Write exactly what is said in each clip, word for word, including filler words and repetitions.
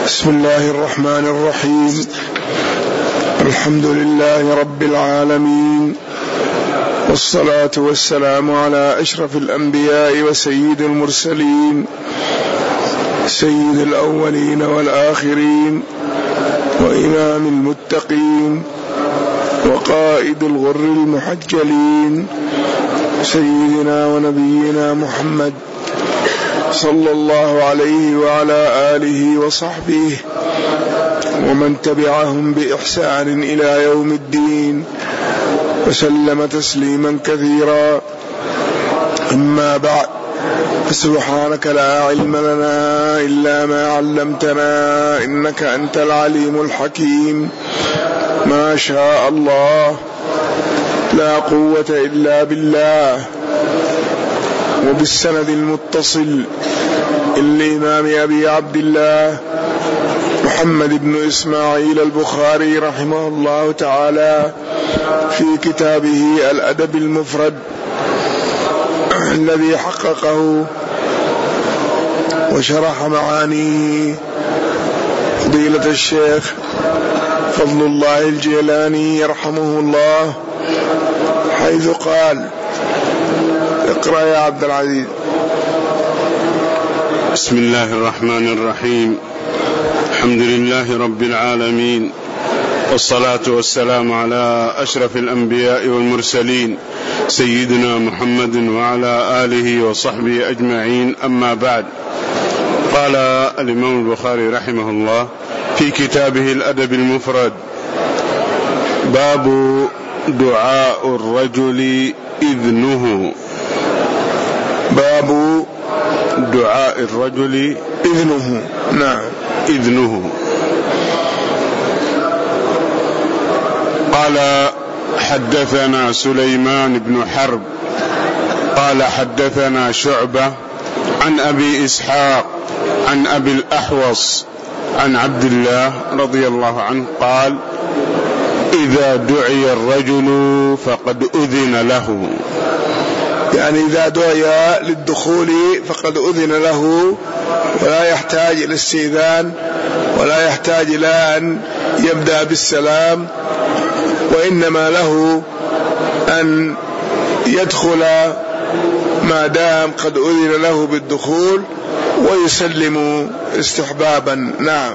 بسم الله الرحمن الرحيم. الحمد لله رب العالمين، والصلاة والسلام على أشرف الأنبياء وسيد المرسلين، سيد الأولين والآخرين، وإمام المتقين، وقائد الغر المحجلين، سيدنا ونبينا محمد صلى الله عليه وعلى آله وصحبه ومن تبعهم بإحسان إلى يوم الدين، وسلم تسليما كثيرا. أما بعد، فسبحانك لا علم لنا إلا ما علمتنا، إنك أنت العليم الحكيم. ما شاء الله، لا قوة إلا بالله. وبالسند المتصل الإمام أبي عبد الله محمد بن إسماعيل البخاري رحمه الله تعالى في كتابه الأدب المفرد الذي حققه وشرح معانيه فضيلة الشيخ فضل الله الجيلاني يرحمه الله، حيث قال: اقرأ يا عبد العزيز. بسم الله الرحمن الرحيم. الحمد لله رب العالمين، والصلاة والسلام على أشرف الأنبياء والمرسلين، سيدنا محمد وعلى آله وصحبه أجمعين. أما بعد، قال الإمام البخاري رحمه الله في كتابه الأدب المفرد: باب دعاء الرجل إذنه. باب دعاء الرجل إذنه. نعم، إذنه. قال: حدثنا سليمان بن حرب قال حدثنا شعبة عن أبي إسحاق عن أبي الأحوص عن عبد الله رضي الله عنه قال: إذا دعي الرجل فقد أذن له. يعني إذا دعي للدخول فقد أذن له، ولا يحتاج إلى استئذان، ولا يحتاج إلى أن يبدأ بالسلام، وإنما له أن يدخل ما دام قد أذن له بالدخول، ويسلم استحبابا. نعم.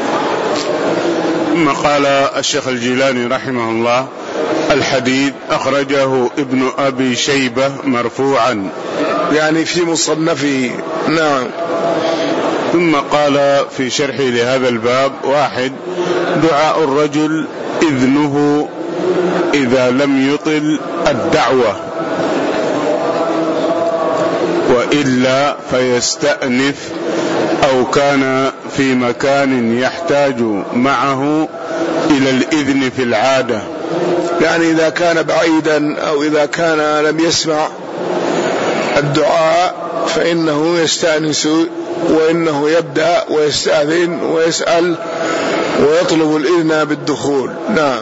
ثم قال الشيخ الجيلاني رحمه الله: الحديث أخرجه ابن أبي شيبة مرفوعا، يعني في مصنفه. نعم. ثم قال في شرحه لهذا الباب: واحد، دعاء الرجل إذنه إذا لم يطل الدعوة، وإلا فيستأنف أو كان في مكان يحتاج معه إلى الإذن في العادة. يعني إذا كان بعيدا أو إذا كان لم يسمع الدعاء فإنه يستأنس، وإنه يبدأ ويستأذن ويسأل ويطلب الإذن بالدخول. نعم.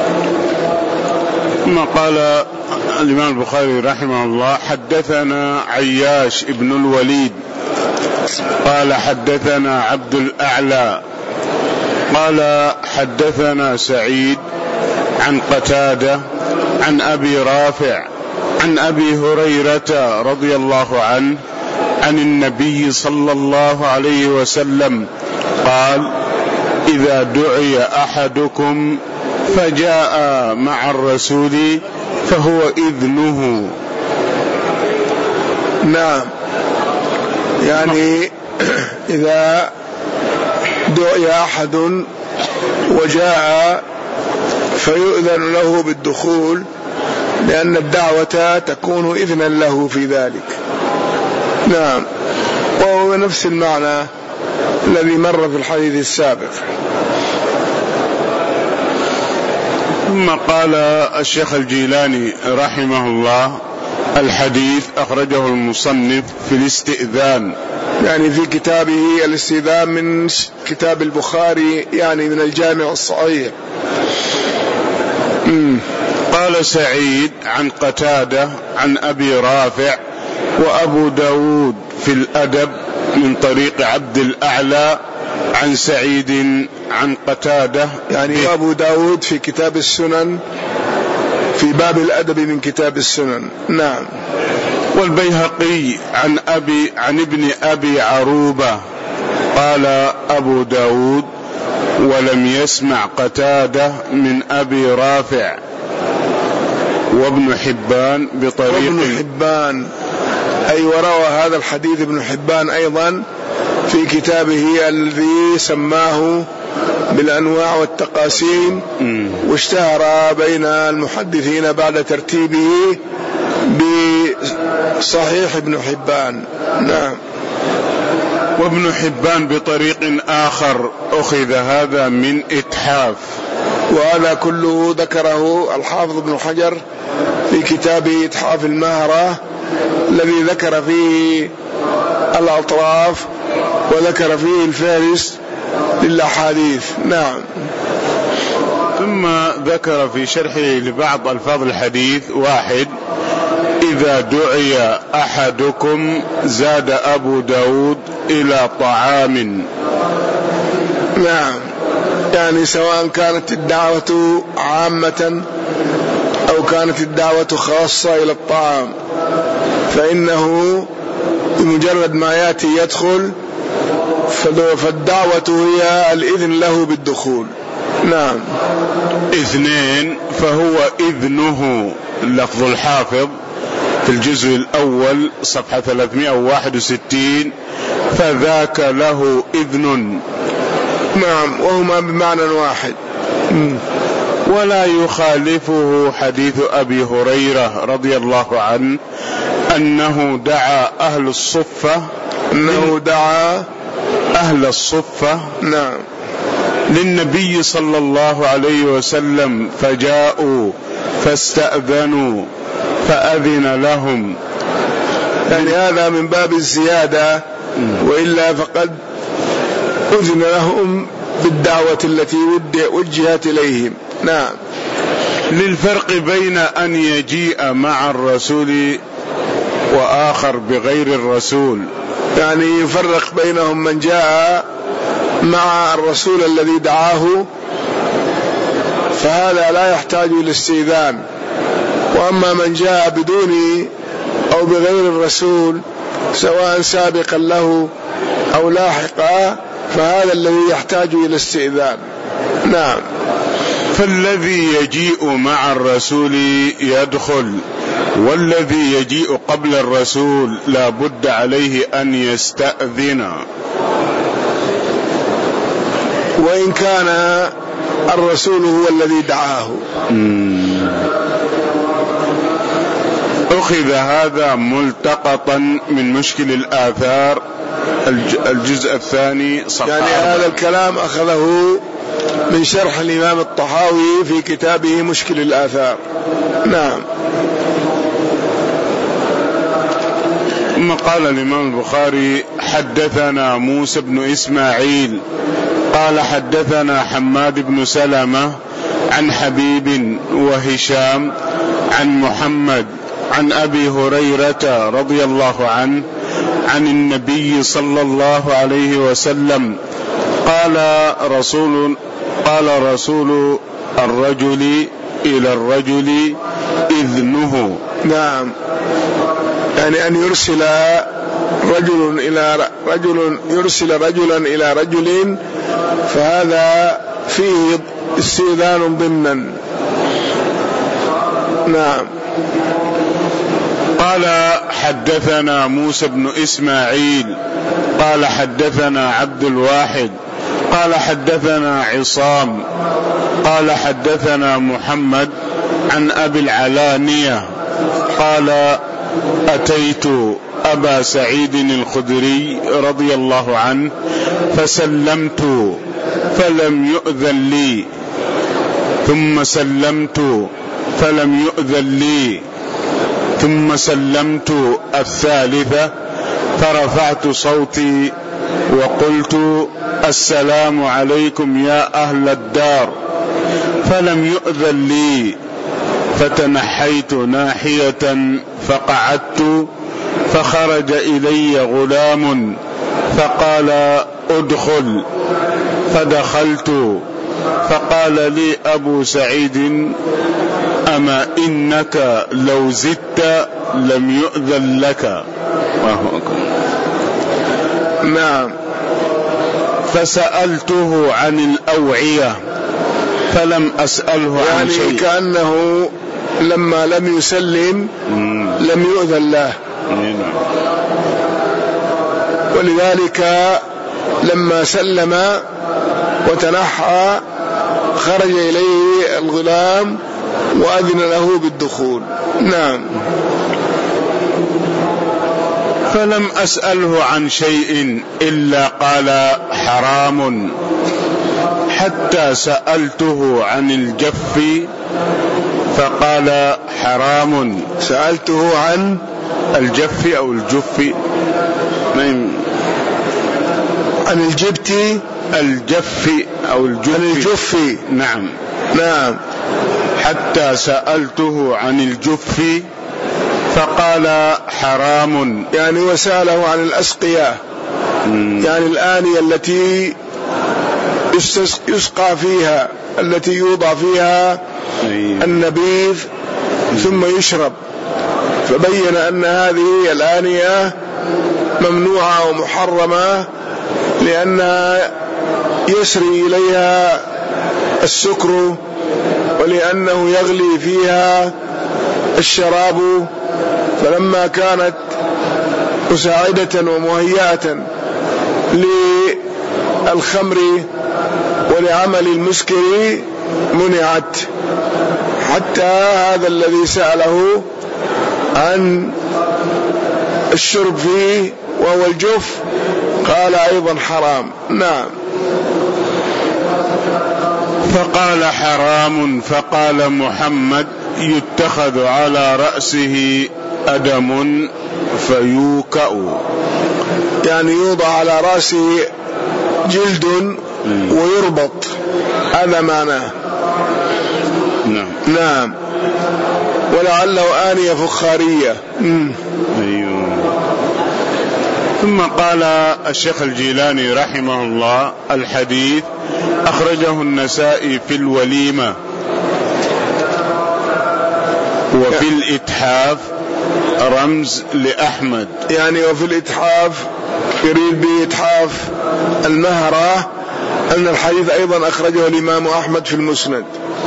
ثم قال الإمام البخاري رحمه الله: حدثنا عياش ابن الوليد قال حدثنا عبد الأعلى قال حدثنا سعيد عن قتادة عن أبي رافع عن أبي هريرة رضي الله عنه عن النبي صلى الله عليه وسلم قال: إذا دعي أحدكم فجاء مع الرسول فهو إذنه. نعم، يعني إذا دعي أحد وجاء فيؤذن له بالدخول، لأن الدعوة تكون إذنا له في ذلك. نعم، وهو نفس المعنى الذي مر في الحديث السابق. ثم قال الشيخ الجيلاني رحمه الله: الحديث أخرجه المصنف في الاستئذان، يعني في كتابه الاستئذان من كتاب البخاري، يعني من الجامع الصحيح. قال سعيد عن قتادة عن أبي رافع وأبو داود في الأدب من طريق عبد الأعلى عن سعيد عن قتادة يعني أبو داود في كتاب السنن في باب الأدب من كتاب السنن. نعم. والبيهقي عن أبي عن ابن أبي عروبة قال أبو داود ولم يسمع قتادة من أبي رافع. وابن حبان بطريق وابن حبان أي وروى هذا الحديث ابن حبان أيضا في كتابه الذي سماه بالأنواع والتقاسيم واشتهر بين المحدثين بعد ترتيبه بصحيح ابن حبان. نعم. وابن حبان بطريق آخر أخذ هذا من إتحاف، وهذا كله ذكره الحافظ ابن حجر في كتابه إتحاف المهرة الذي ذكر فيه الأطراف وذكر فيه الفارس للأحاديث. نعم. ثم ذكر في شرحه لبعض ألفاظ الحديث: واحد، إذا دعي أحدكم زاد أبو داود إلى طعام. نعم، يعني سواء كانت الدعوة عامة أو كانت الدعوة خاصة إلى الطعام، فإنه بمجرد ما يأتي يدخل، فالدعوة هي الإذن له بالدخول. نعم. اثنين، فهو إذنه، لفظ الحافظ في الجزء الأول صفحة ثلاثمائة وواحد وستين، فذاك له إذن. نعم، وهما بمعنى واحد. ولا يخالفه حديث أبي هريرة رضي الله عنه أنه دعا أهل الصفة أنه دعا أهل الصفة نعم للنبي صلى الله عليه وسلم فجاءوا فاستأذنوا فأذن لهم. يعني هذا من باب الزيادة، وإلا فقد أذن لهم بالدعوة التي وجهت إليهم. نعم. للفرق بين أن يجيء مع الرسول وآخر بغير الرسول، يعني يفرق بينهم من جاء مع الرسول الذي دعاه فهذا لا يحتاج إلى استئذان، وأما من جاء بدون أو بغير الرسول سواء سابقا له أو لاحقا فهذا الذي يحتاج إلى استئذان. نعم. فالذي يجيء مع الرسول يدخل، والذي يجيء قبل الرسول لا بد عليه أن يستأذن، وإن كان الرسول هو الذي دعاه. أخذ هذا ملتقطا من مشكل الآثار الجزء الثاني صفحة يعني أربعة. هذا الكلام أخذه من شرح الإمام الطحاوي في كتابه مشكل الآثار. نعم. ثم قال الإمام البخاري: حدثنا موسى بن إسماعيل قال حدثنا حماد بن سلمة عن حبيب وهشام عن محمد عن أبي هريرة رضي الله عنه عن النبي صلى الله عليه وسلم قال رسول قال رسول الرجل إلى الرجل إذنه. نعم، يعني أن يرسل رجل إلى رجل يرسل رجلا إلى رجل فهذا فيه استئذان ضمنا. نعم. قال حدثنا موسى بن إسماعيل قال حدثنا عبد الواحد قال حدثنا عصام قال حدثنا محمد عن أبي العلانية قال أتيت أبا سعيد الخدري رضي الله عنه فسلمت فلم يؤذن لي، ثم سلمت فلم يؤذن لي، ثم سلمت الثالثة فرفعت صوتي وقلت السلام عليكم يا أهل الدار، فلم يؤذن لي، فتنحيت ناحية فقعدت، فخرج إلي غلام فقال ادخل، فدخلت، فقال لي أبو سعيد أما إنك لو زدت لم يؤذن لك. الله أكبر. نعم. فسألته عن الأوعية فلم أسأله يعني عن شيء، يعني كأنه لما لم يسلم مم. لم يؤذن له، مم. ولذلك لما سلم وتنحى خرج إليه الغلام وأذن له بالدخول. نعم. فلم أسأله عن شيء إلا قال حرام، حتى سألته عن الجف فقال حرام. سألته عن الجف أو الجف، عن الجبت، الجف أو الجف، عن الجف. نعم نعم. حتى سألته عن الجف فقال حرام، يعني وسأله عن الأسقية، مم. يعني الآنية التي يسقى فيها، التي يوضع فيها النبيذ ثم يشرب، فبين أن هذه الآنية ممنوعة ومحرمة لأنها يسري إليها السكر ولأنه يغلي فيها الشراب، فلما كانت مساعدة ومهيئة للخمر ولعمل المسكر منعت. حتى هذا الذي سأله عن الشرب فيه وهو الجف قال أيضا حرام. نعم. فقال حرام، فقال محمد يتخذ على رأسه أدم فيوكأ، يعني يوضع على رأسه جلد ويربط، هذا معناه. نعم. نعم. ولعله آنية فخارية. أيوه. ثم قال الشيخ الجيلاني رحمه الله الحديث أخرجه النسائي في الوليمة وفي الإتحاف رمز لأحمد، يعني وفي الإتحاف يريد بإتحاف المهرة أن الحديث أيضا أخرجه الإمام أحمد في المسند.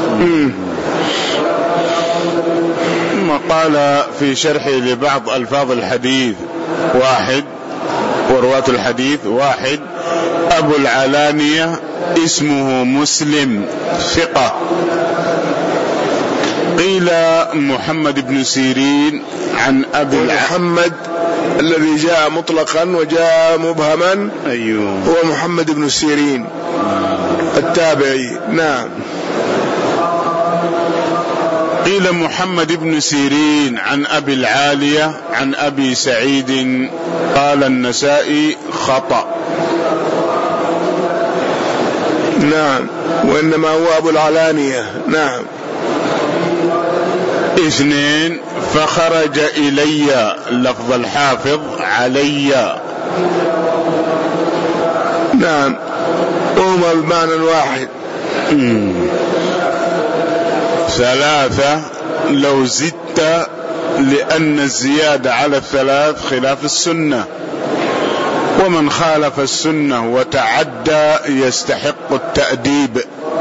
ثم قال في شرحه لبعض ألفاظ الحديث واحد، ورواة الحديث واحد، أبو العلانية اسمه مسلم ثقة. قيل محمد بن سيرين عن أبي محمد الذي جاء مطلقا وجاء مبهما، أيوه، هو محمد بن سيرين التابعي. نعم. قيل محمد بن سيرين عن أبي العالية عن أبي سعيد، قال النسائي خطأ. نعم. وإنما هو أبو العلانية. نعم. اثنين، فخرج إلي، لفظ الحافظ علي. نعم. وهما بمعنى واحد. مم. ثلاثة، لو زدت، لأن الزيادة على الثلاث خلاف السنة، ومن خالف السنة وتعدى يستحق التأديب.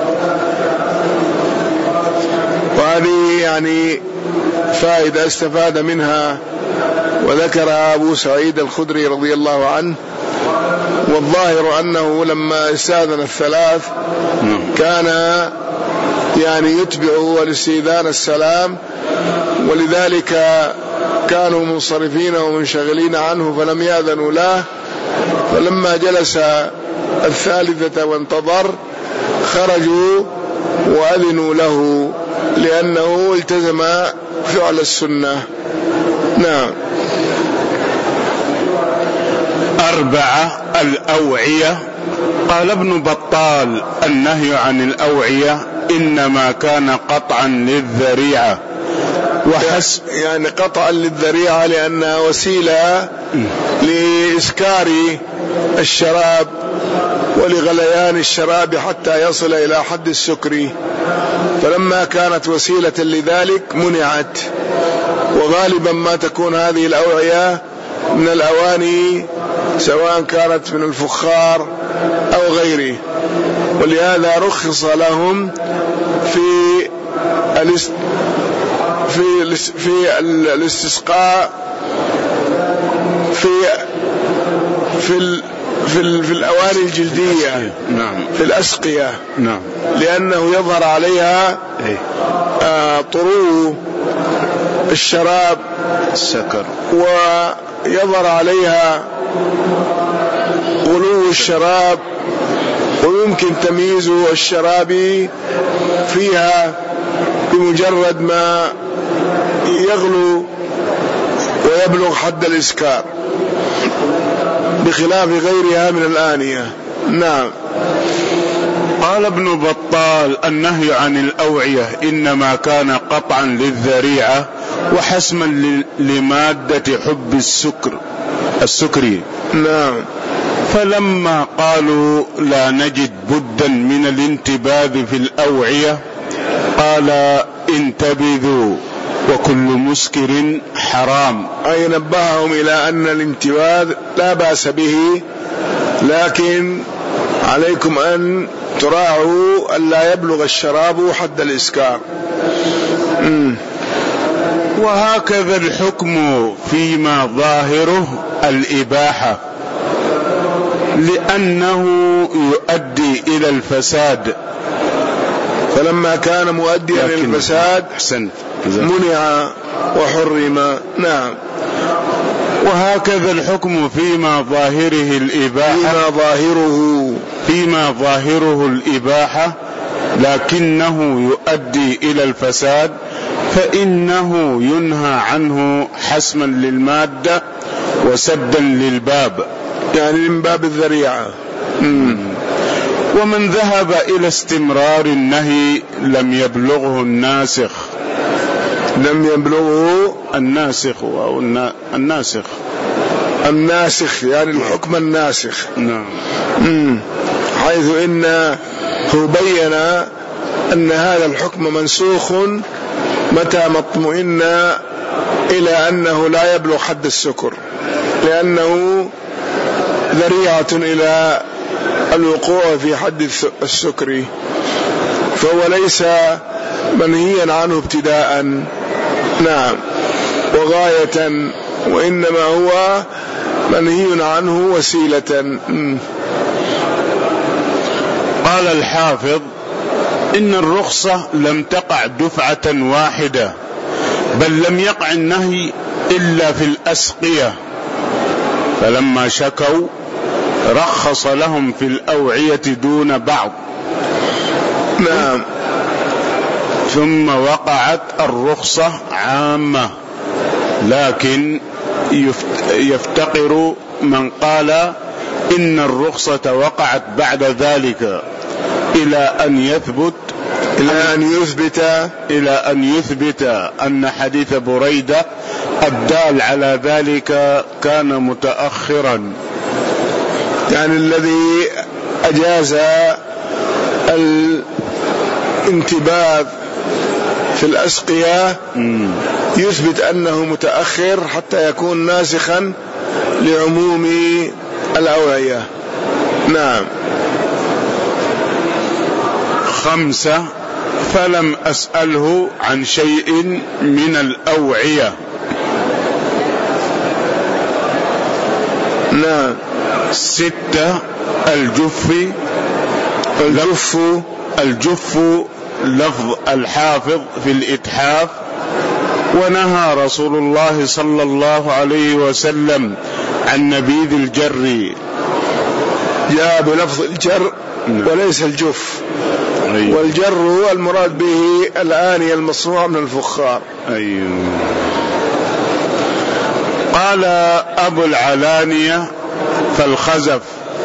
وهذه يعني فائدة استفاد منها وذكرها أبو سعيد الخدري رضي الله عنه، والظاهر أنه لما استأذن الثلاث كان يعني يتبع الاستئذان السلام، ولذلك كانوا منصرفين ومنشغلين عنه فلم يأذنوا له، فلما جلس الثالثة وانتظر خرجوا وأذنوا له لأنه التزم فعل السنة. نعم. أربعة، الأوعية. قال ابن بطال النهي عن الأوعية إنما كان قطعا للذريعة وحسب، يعني قطعا للذريعة لأنها وسيلة لإسكار الشراب ولغليان الشراب حتى يصل إلى حد السكر، فلما كانت وسيلة لذلك منعت. وغالبا ما تكون هذه الأوعية من الأواني سواء كانت من الفخار أو غيره، ولهذا رخص لهم في الاست... في في الاستسقاء في في ال... في, ال... في الأواني الجلدية، نعم، في الأسقية، نعم، لأنه يظهر عليها آه طرو الشراب السكر، ويظهر عليها غلو الشراب، ويمكن تمييز الشراب فيها بمجرد ما يغلو ويبلغ حد الإسكار، بخلاف غيرها من الآنية. نعم. قال ابن بطال: النهي عن الأوعية إنما كان قطعا للذريعة وحسما لمادة حب السكر السكري. نعم. فلما قالوا لا نجد بدا من الانتباذ في الأوعية قال: انتبذوا وكل مسكر حرام. أي نبههم إلى أن الانتباذ لا بأس به، لكن عليكم أن تراعوا أن لا يبلغ الشراب حد الإسكار. م. وهكذا الحكم فيما ظاهره الإباحة، لأنه يؤدي إلى الفساد، فلما كان مؤديا إلى الفساد منع وحرم. نعم. وهكذا الحكم فيما ظاهره الإباحة فيما ظاهره فيما ظاهره الإباحة لكنه يؤدي إلى الفساد، فإنه ينهى عنه حسما للمادة وسدا للباب، يعني من باب الذريعة. مم. ومن ذهب إلى استمرار النهي لم يبلغه الناسخ لم يبلغه الناسخ أو الناسخ الناسخ يعني الحكم الناسخ. نعم. حيث إنه بين أن هذا الحكم منسوخ متى ما اطمئن إلى أنه لا يبلغ حد السكر، لأنه ذريعة إلى الوقوع في حد السكر، فهو ليس منهيا عنه ابتداء، نعم، وغاية، وإنما هو منهي عنه وسيلة. قال الحافظ: إن الرخصة لم تقع دفعة واحدة، بل لم يقع النهي إلا في الأسقية، فلما شكوا رخص لهم في الأوعية دون بعض. نعم. ثم وقعت الرخصة عامة، لكن يفتقر من قال إن الرخصة وقعت بعد ذلك إلى أن يثبت إلى أن يثبت إلى أن يثبت أن حديث بريدة الدال على ذلك كان متأخرا، يعني الذي أجاز الانتباذ في الأسقية يثبت أنه متأخر حتى يكون ناسخا لعموم الأوعية. نعم. خمسة: فلم أسأله عن شيء من الأوعية. نعم. ستة: الجف الجف الجف لفظ الحافظ في الإتحاف، ونهى رسول الله صلى الله عليه وسلم عن نبيذ الجر، جاء بلفظ الجر وليس الجف. أيوه. والجر هو المراد به الآنية المصنوعة من الفخار. أيوه. قال أبو العلانية: فالخزف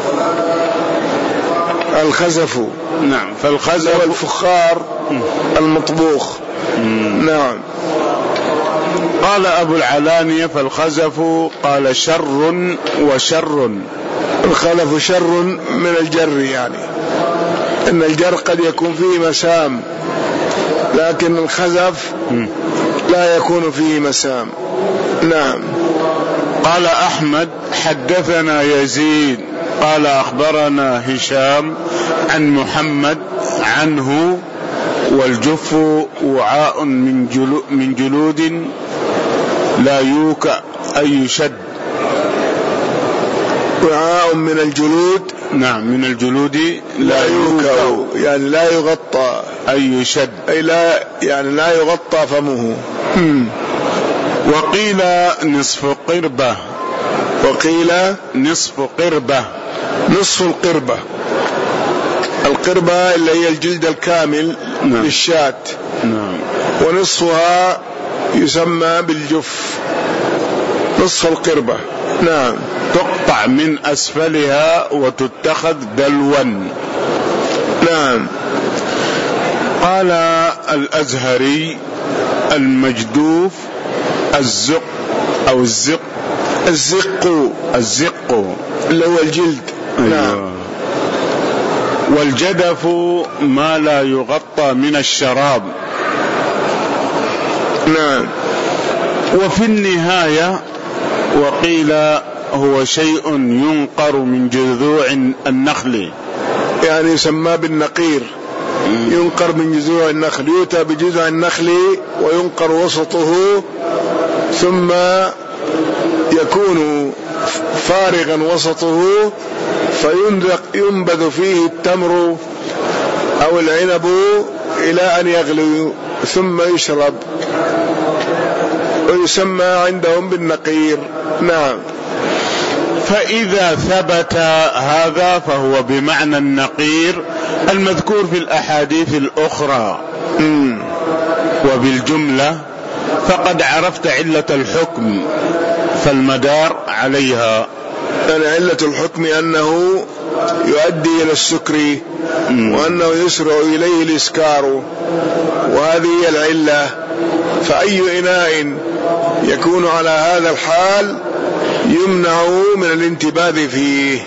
الخزف نعم فالخزف هو الفخار المطبوخ. نعم. قال أبو العلانية: فالخزف قال شر وشر. الخلف شر من الجر، يعني إن الجر قد يكون فيه مسام، لكن الخزف لا يكون فيه مسام. نعم. قال أحمد حدثنا يزيد قال أخبرنا هشام عن محمد عنه: والجف وعاء من, جلو من جلود لا يوكأ أي يشد. وعاء من الجلود، نعم، من الجلود لا يوكأ يعني لا يغطى، أي يشد أي لا يعني لا يغطى فمه. وقيل نصف قربة، وقيل نصف قربة، نصف القربة. القربة اللي هي الجلد الكامل. نعم. للشاة. نعم. ونصفها يسمى بالجف، نصف القربة. نعم. تقطع من أسفلها وتتخذ دلوا. نعم. قال الأزهري: المجدوف الزق أو الزق، الزق، الزق اللي هو الجلد. أيوة. نعم. والجدف ما لا يغطى من الشراب. نعم. وفي النهاية وقيل هو شيء ينقر من جذوع النخل، يعني يسمى بالنقير، ينقر من جذوع النخل. يؤتى بجذع النخل وينقر وسطه، ثم يكون فارغا وسطه، فينبذ فيه التمر أو العنب إلى أن يغلو ثم يشرب، ويسمى عندهم بالنقير. نعم. فإذا ثبت هذا فهو بمعنى النقير المذكور في الأحاديث الأخرى. م. وبالجملة فقد عرفت علة الحكم، فالمدار عليها. يعني علة الحكم أنه يؤدي إلى السكر، وأنه يسرع إليه الإسكار، وهذه هي العلة. فأي إناء يكون على هذا الحال يمنع من الانتباذ فيه.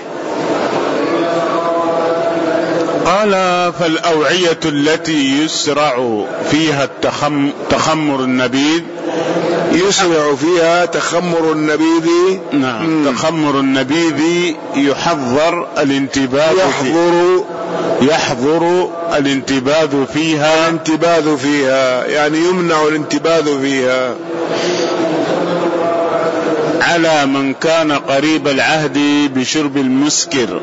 قال: فالأوعية التي يسرع فيها التخم تخمر النبيذ، يسرع فيها تخمر النبيذ. نعم. تخمر النبيذ يحضر الانتباذ، يحضر يحضر الانتباذ فيها، الانتباذ فيها يعني يمنع الانتباذ فيها على من كان قريب العهد بشرب المسكر،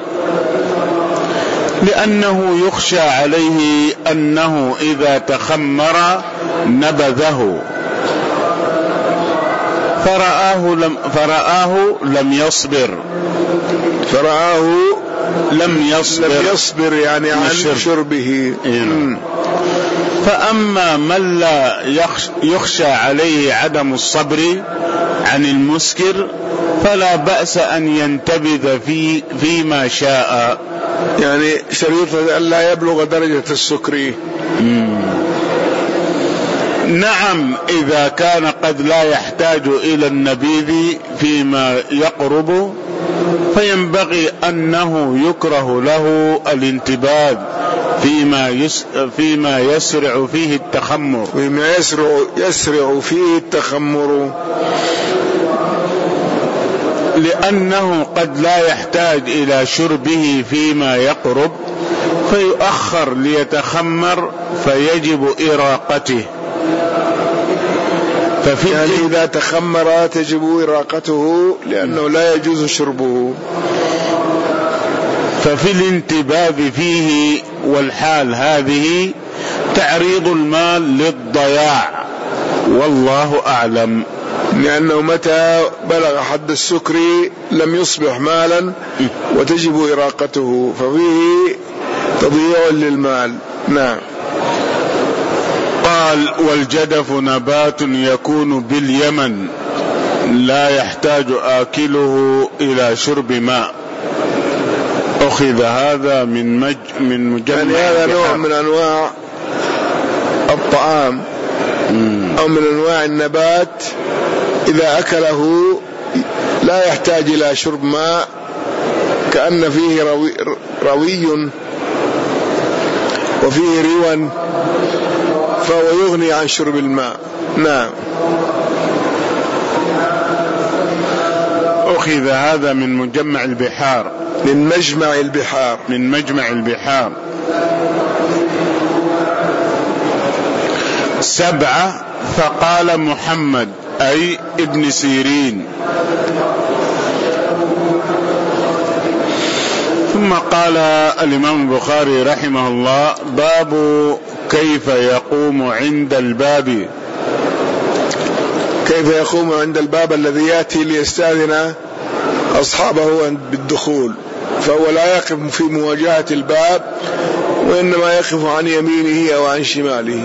لأنه يخشى عليه أنه إذا تخمر نبذه، فرآه لم, فرآه لم يصبر فرآه لم يصبر, لم يصبر يعني عن الشرب. شربه. إيه. فأما من لا يخشى عليه عدم الصبر عن المسكر فلا بأس أن ينتبذ في فيما شاء، يعني شريط أن لا يبلغ درجة السكر. مم. نعم، إذا كان قد لا يحتاج إلى النبيذ فيما يقرب فينبغي أنه يكره له الانتباذ فيما يس فيما يسرع فيه التخمر فيما يسرع يسرع فيه التخمر لأنه قد لا يحتاج إلى شربه فيما يقرب فيؤخر ليتخمر فيجب إراقته. ففي يعني إذا تخمر تجب إراقته لأنه لا يجوز شربه. ففي الانتباذ فيه والحال هذه تعريض المال للضياع، والله أعلم. لأنه متى بلغ حد السكر لم يصبح مالا وتجب إراقته، ففيه تضييع للمال. نعم. قال: والجدف نبات يكون باليمن لا يحتاج آكله إلى شرب ماء. أخذ هذا من مج من مجمع، يعني هذا نوع من أنواع الطعام مم. أو من أنواع النبات إذا أكله لا يحتاج إلى شرب ماء كأن فيه روي, روي وفيه روا فهو يغني عن شرب الماء. نعم. أخذ هذا من مجمع البحار، من مجمع البحار من مجمع البحار. سبعة، فقال محمد أي ابن سيرين. ثم قال الإمام البخاري رحمه الله: باب كيف يقوم عند الباب. كيف يقوم عند الباب الذي يأتي ليستأذن أصحابه بالدخول، فهو لا يقف في مواجهة الباب، وإنما يقف عن يمينه أو عن شماله.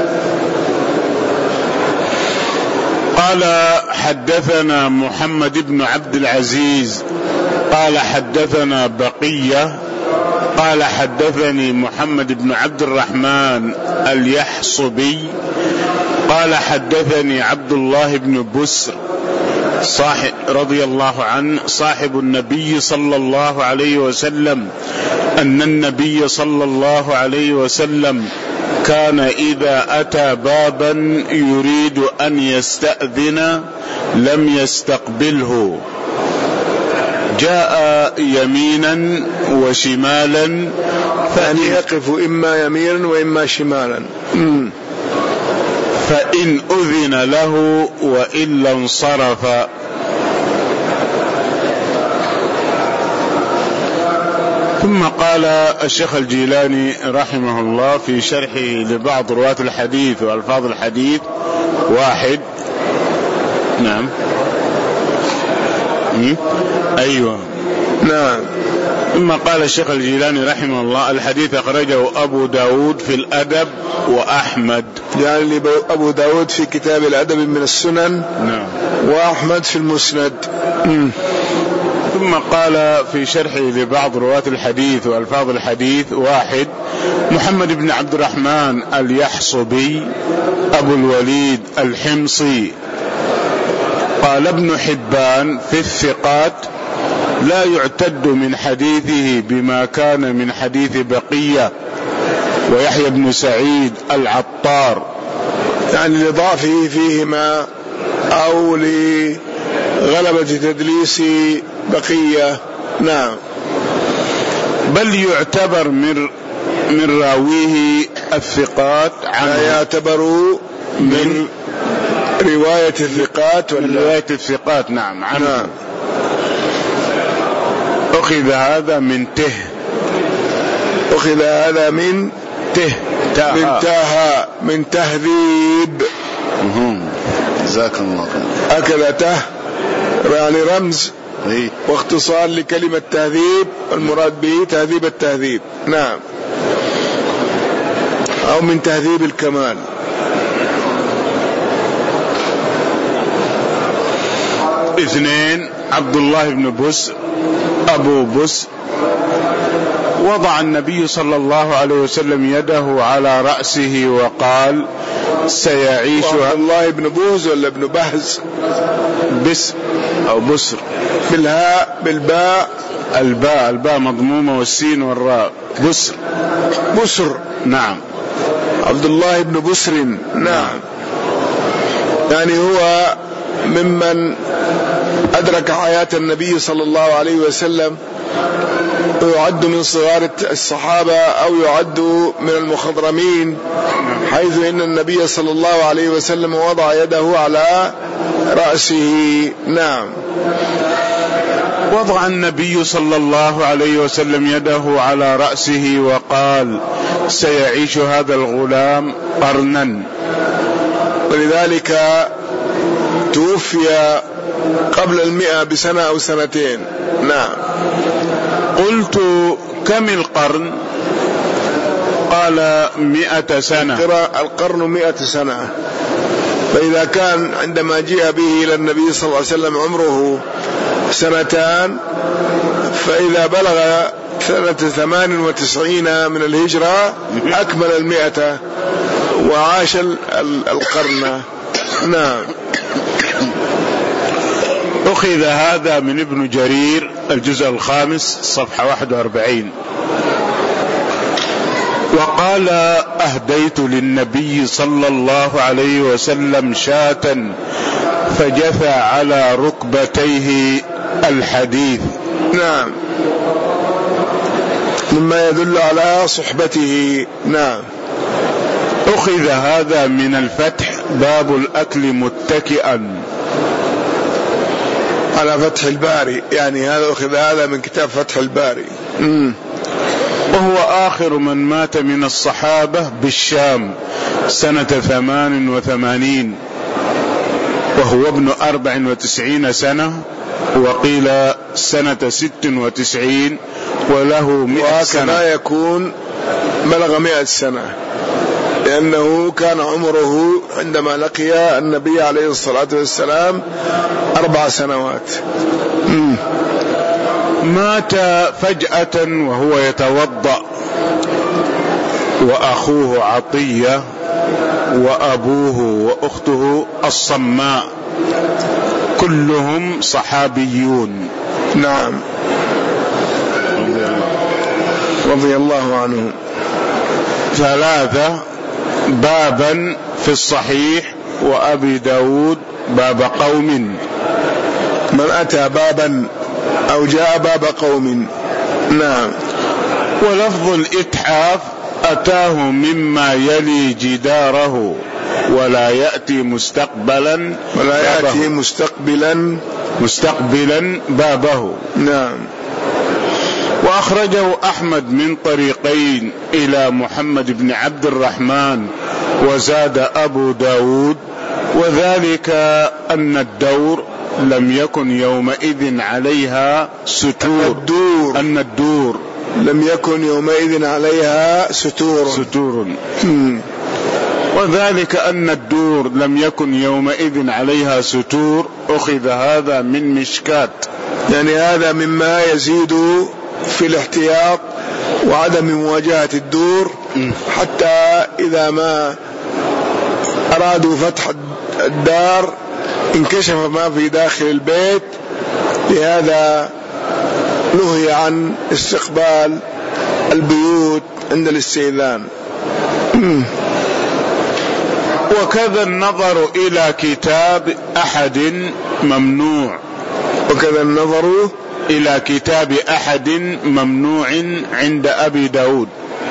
قال: حدثنا محمد بن عبد العزيز قال حدثنا بقية قال حدثني محمد بن عبد الرحمن اليحصبي قال حدثني عبد الله بن بسر صاحب رضي الله عنه صاحب النبي صلى الله عليه وسلم أن النبي صلى الله عليه وسلم كان إذا أتى بابا يريد أن يستأذن لم يستقبله، جاء يمينا وشمالا، فأن يقف إما يمينا وإما شمالا، فإن أذن له وإلا انصرف. ثم قال الشيخ الجيلاني رحمه الله في شرحه لبعض رواة الحديث وألفاظ الحديث: واحد. نعم. أيوة. نعم. ثم قال الشيخ الجيلاني رحمه الله: الحديث أخرجه أبو داود في الأدب وأحمد، يعني أبو داود في كتاب الأدب من السنن، نعم، وأحمد في المسند. ثم قال في شرحه لبعض رواة الحديث وألفاظ الحديث: واحد، محمد بن عبد الرحمن اليحصبي أبو الوليد الحمصي. قال ابن حبان في الثقات: لا يعتد من حديثه بما كان من حديث بقية ويحيى بن سعيد العطار، يعني لضعفه فيهما أو لغلبة تدليس بقية. نعم. بل يعتبر من من راويه الثقات عنه، لا يعتبر من رواية الثقات من رواية الثقات نعم عنه. نعم. أخذ هذا من ته أخذ هذا من ته تاها. من تاها من تهذيب. جزاك الله خير. أكل ته يعني رمز واختصار لكلمة تهذيب، المراد به تهذيب التهذيب. نعم. أو من تهذيب الكمال. اثنين، عبد الله بن بسر أبو بسر. وضع النبي صلى الله عليه وسلم يده على رأسه وقال: سيعيش. عبد الله بن بوز ولا ابن بهز؟ بسر أو بسر بالهاء بالباء، الباء الباء مضمومة والسين والراء. بسر بسر. نعم. عبد الله بن بسر. نعم. يعني هو ممن أدرك حياة النبي صلى الله عليه وسلم، ويعد من صغار الصحابة أو يعد من المخضرمين، حيث إن النبي صلى الله عليه وسلم وضع يده على رأسه. نعم. وضع النبي صلى الله عليه وسلم يده على رأسه وقال: سيعيش هذا الغلام قرنا. ولذلك توفي قبل المئة بسنة أو سنتين. نعم. قلت: كم القرن؟ قال: مئة سنة. القرن مئة سنة. فإذا كان عندما جاء به إلى النبي صلى الله عليه وسلم عمره سنتان، فإذا بلغ سنة ثمان وتسعين من الهجرة أكمل المئة وعاش القرن. نعم. أخذ هذا من ابن جرير الجزء الخامس صفحة واحد وأربعين. وقال أهديت للنبي صلى الله عليه وسلم شاة فجثى على ركبتيه الحديث. نعم، مما يدل على صحبته. نعم. أخذ هذا من الفتح، باب الأكل متكئا، على فتح الباري، يعني هذا أخذ هذا من كتاب فتح الباري. مم. وهو آخر من مات من الصحابة بالشام سنة ثمان وثمانين، وهو ابن أربع وتسعين سنة، وقيل سنة ست وتسعين، وله مئة سنة. وهكذا يكون بلغ مئة سنة، لأنه كان عمره عندما لقي النبي عليه الصلاة والسلام أربع سنوات. مم. مات فجأة وهو يتوضأ، وأخوه عطية وأبوه وأخته الصماء كلهم صحابيون. نعم، رضي الله عنهم. ثلاثة بابا في الصحيح وأبي داود باب قوم. من أتى بابا أو جاء باب قوم. نعم. ولفظ الإتحاف أتاه مما يلي جداره ولا يأتي مستقبلا ولا يأتي مستقبلا مستقبلا بابه. نعم. وأخرجه أحمد من طريقين إلى محمد بن عبد الرحمن، وزاد أبو داود وذلك أن الدور لم يكن يومئذ عليها ستور. الدور. أن الدور لم يكن يومئذ عليها ستور ستور وذلك أن الدور لم يكن يومئذ عليها ستور. أخذ هذا من مشكات، يعني هذا مما يزيد في الاحتياط وعدم مواجهة الدور، حتى إذا ما أرادوا فتح الدار انكشف ما في داخل البيت، لهذا نهي عن استقبال البيوت عند الاستئذان. وكذا النظر إلى كتاب أحد ممنوع. وكذا النظر إلى كتاب أحد ممنوع عند أبي داود.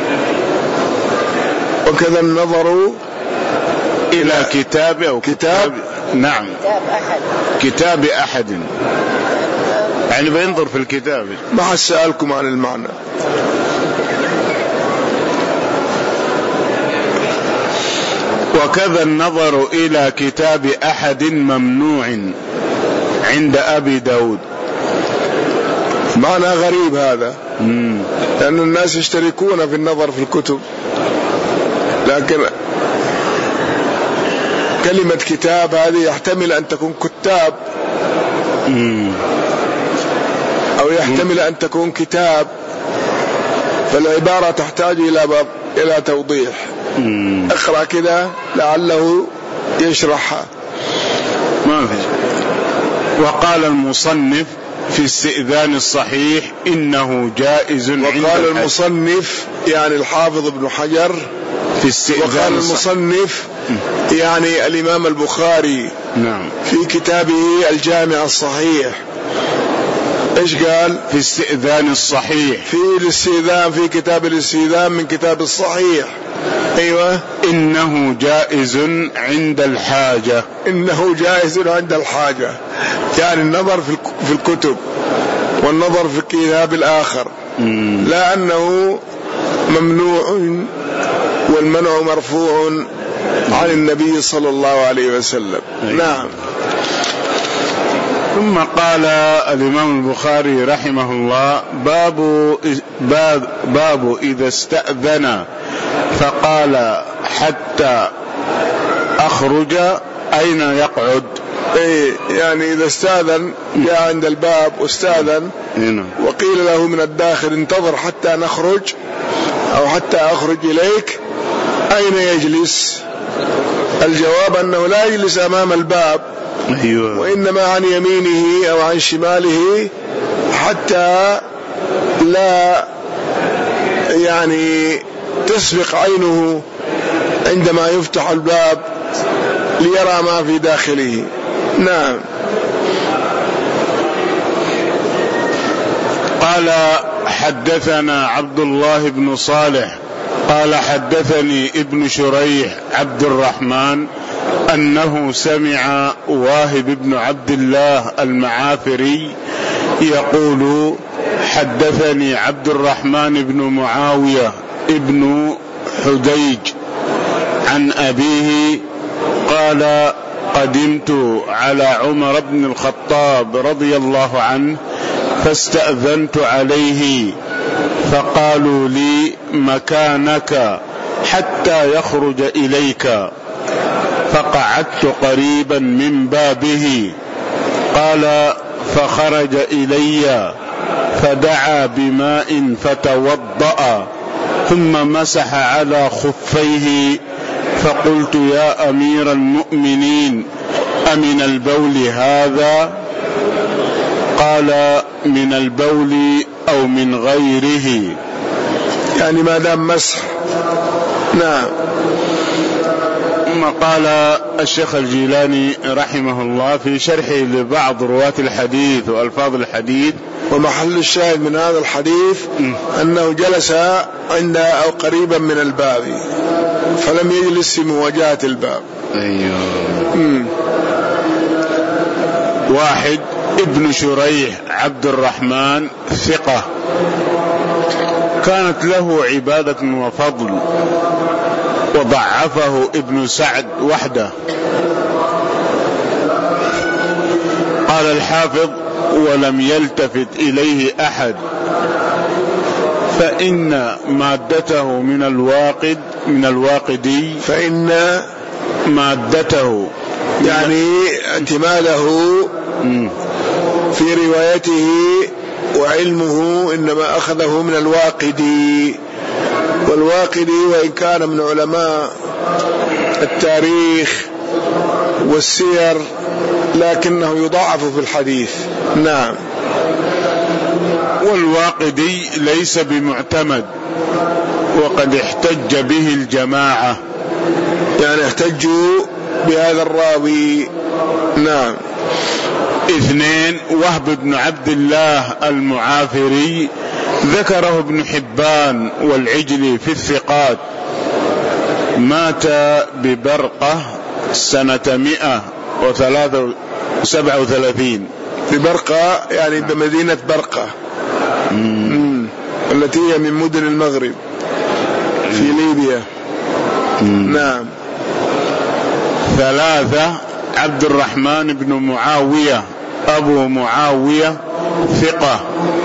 وكذا النظر إلى كتاب أو كتاب, كتاب نعم كتاب أحد كتاب أحد، يعني بينظر في الكتاب. ما حسألكم عن المعنى. وكذا النظر إلى كتاب أحد ممنوع عند أبي داود. معنى غريب هذا، مم. لأن الناس يشتركون في النظر في الكتب، لكن كلمة كتاب هذه يحتمل أن تكون كتاب، مم. أو يحتمل أن تكون كتاب، فالعبارة تحتاج إلى باب إلى توضيح. مم. اقرأ كده لعله يشرحها. ما في. وقال المصنف في استئذان الصحيح إنه جائز. وقال المصنف يعني الحافظ ابن حجر في استئذان. وقال المصنف يعني الإمام البخاري نعم في كتابه الجامع الصحيح. ايش قال؟ في استئذان الصحيح، في الاستئذان، في كتاب الاستئذان من كتاب الصحيح. ايوه، انه جائز عند الحاجة. انه جائز عند الحاجة، يعني النظر في الكتب والنظر في الكتاب الاخر، مم. لا انه ممنوع والمنع مرفوع عن النبي صلى الله عليه وسلم. نعم. ثم قال الإمام البخاري رحمه الله باب, باب, باب إذا استأذن فقال حتى أخرج أين يقعد. إيه يعني إذا استأذن جاء عند الباب واستأذن وقيل له من الداخل انتظر حتى نخرج أو حتى أخرج إليك، أين يجلس؟ الجواب أنه لا يجلس أمام الباب، أيوة. وإنما عن يمينه أو عن شماله حتى لا يعني تسبق عينه عندما يفتح الباب ليرى ما في داخله. نعم. قال حدثنا عبد الله بن صالح قال حدثني ابن شريح عبد الرحمن أنه سمع واهب بن عبد الله المعافري يقول حدثني عبد الرحمن بن معاوية ابن حديج عن أبيه قال قدمت على عمر بن الخطاب رضي الله عنه فاستأذنت عليه فقالوا لي مكانك حتى يخرج إليك، فقعدت قريبا من بابه. قال فخرج إلي فدعا بماء فتوضأ ثم مسح على خفيه، فقلت يا أمير المؤمنين أمن البول هذا؟ قال من البول أو من غيره، يعني ما دام مسح. نعم. ثم قال الشيخ الجيلاني رحمه الله في شرحه لبعض رواة الحديث وألفاظ الحديث: ومحل الشاهد من هذا الحديث أنه جلس عند أو قريبا من الباب فلم يجلس في مواجهة الباب. أيوه. واحد ابن شريح عبد الرحمن ثقة، كانت له عبادة وفضل، وضعفه ابن سعد وحده. قال الحافظ: ولم يلتفت إليه أحد، فإن مادته من الواقد من الواقدي فإن مادته يعني اعتماده في روايته وعلمه إنما أخذه من الواقدي، والواقدي وإن كان من علماء التاريخ والسير لكنه يضعف في الحديث. نعم. والواقدي ليس بمعتمد، وقد احتج به الجماعة، يعني احتجوا بهذا الراوي. نعم. اثنين وهب بن عبد الله المعافري، ذكره ابن حبان والعجلي في الثقات، مات ببرقة سنة مئة وثلاثة وسبعة وثلاثين. ببرقة يعني بمدينة برقة مم. التي هي من مدن المغرب في ليبيا. مم. نعم. ثلاثة عبد الرحمن بن معاوية أبو معاوية ثقة،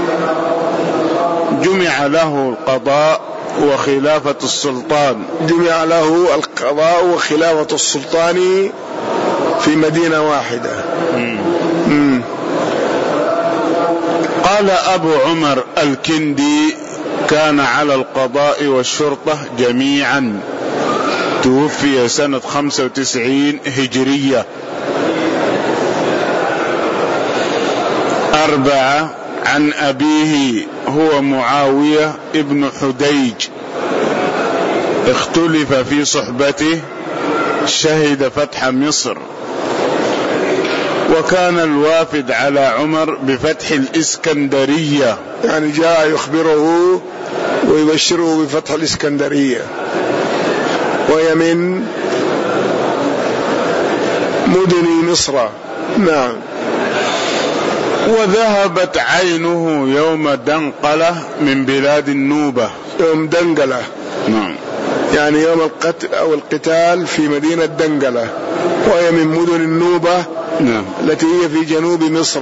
جمع له القضاء وخلافة السلطان جمع له القضاء وخلافة السلطان في مدينة واحدة. مم. مم. قال أبو عمر الكندي: كان على القضاء والشرطة جميعا، توفي سنة خمسة وتسعين هجرية. أربعة عن أبيه هو معاوية ابن حديج، اختلف في صحبته، شهد فتح مصر، وكان الوافد على عمر بفتح الإسكندرية، يعني جاء يخبره ويبشره بفتح الإسكندرية، وهي من مدن مصر. نعم. وذهبت عينه يوم دنقلة من بلاد النوبة. يوم دنقلة. نعم. يعني يوم القتل أو القتال في مدينة دنقلة، وهي من مدن النوبة. نعم. التي هي في جنوب مصر،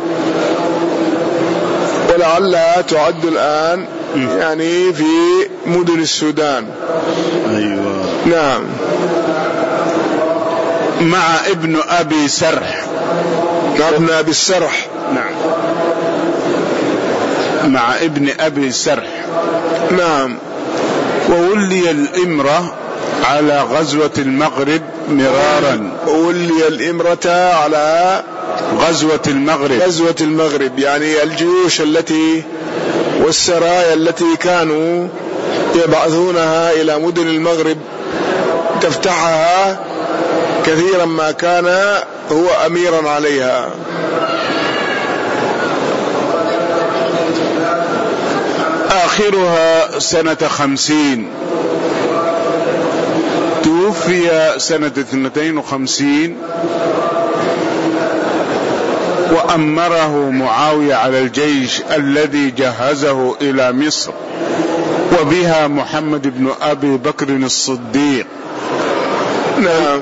ولعلها تعد الآن م. يعني في مدن السودان. أيوة. نعم. مع ابن أبي سرح. مع ابن أبي السرح. نعم. مع ابن أبي سرح. نعم. وولي الإمرة على غزوة المغرب مرارا. وولي الإمرة على غزوة المغرب. غزوة المغرب يعني الجيوش التي والسرايا التي كانوا يبعثونها إلى مدن المغرب تفتحها كثيرا ما كان هو أميرا عليها. آخرها سنة خمسين، توفي سنة اثنتين وخمسين، وأمره معاوية على الجيش الذي جهزه إلى مصر، وبها محمد بن أبي بكر الصديق. نعم.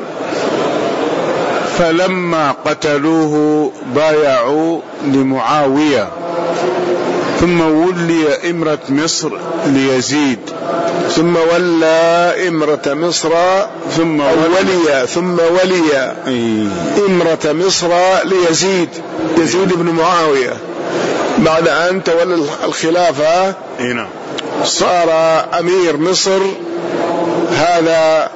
فلما قتلوه بايعوا لمعاوية، ثم ولي إمرة مصر ليزيد، ثم ولى إمرة مصر ثم ولي ثم ولي إمرة مصر ليزيد، يزيد بن معاوية بعد أن تولى الخلافة صار أمير مصر هذا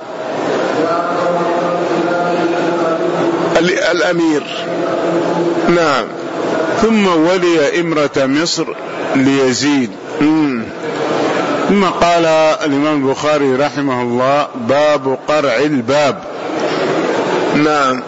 الأمير. نعم. ثم ولي إمرة مصر ليزيد. مم. ثم قال الإمام البخاري رحمه الله: باب قرع الباب. نعم.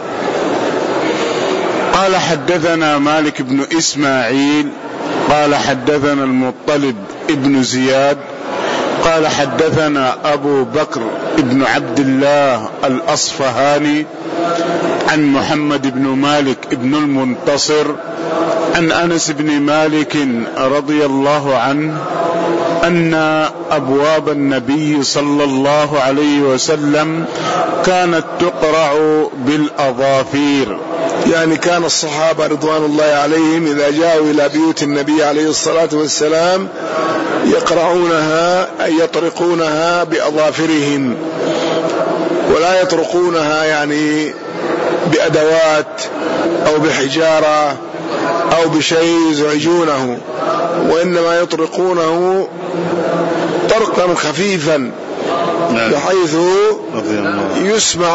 قال: حدثنا مالك بن إسماعيل قال حدثنا المطلب ابن زياد قال حدثنا أبو بكر ابن عبد الله الأصفهاني عن محمد بن مالك ابن المنتصر عن أنس بن مالك رضي الله عنه أن أبواب النبي صلى الله عليه وسلم كانت تقرع بالأظافير. يعني كان الصحابة رضوان الله عليهم إذا جاءوا إلى بيوت النبي عليه الصلاة والسلام يقرعونها أي يطرقونها بأظافرهم، ولا يطرقونها يعني بأدوات أو بحجارة أو بشيء يزعجونه، وإنما يطرقونه طرقا خفيفا بحيث يسمع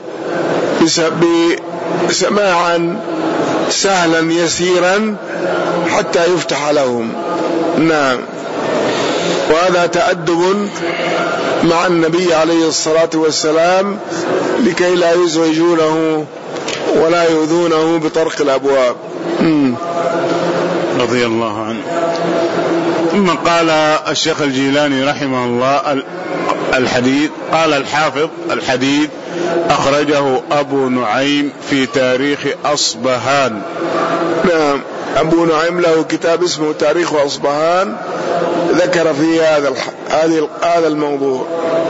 بسماعا سهلا يسيرا حتى يفتح لهم. نعم. وهذا تأدب مع النبي عليه الصلاة والسلام لكي لا يزعجونه ولا يؤذونه بطرق الأبواب. رضي الله عنه. ثم قال الشيخ الجيلاني رحمه الله الحديث، قال الحافظ: الحديث أخرجه أبو نعيم في تاريخ أصبهان. نعم. أبو نعيم له كتاب اسمه تاريخ أصبهان، ذكر فيه هذا هذا الموضوع.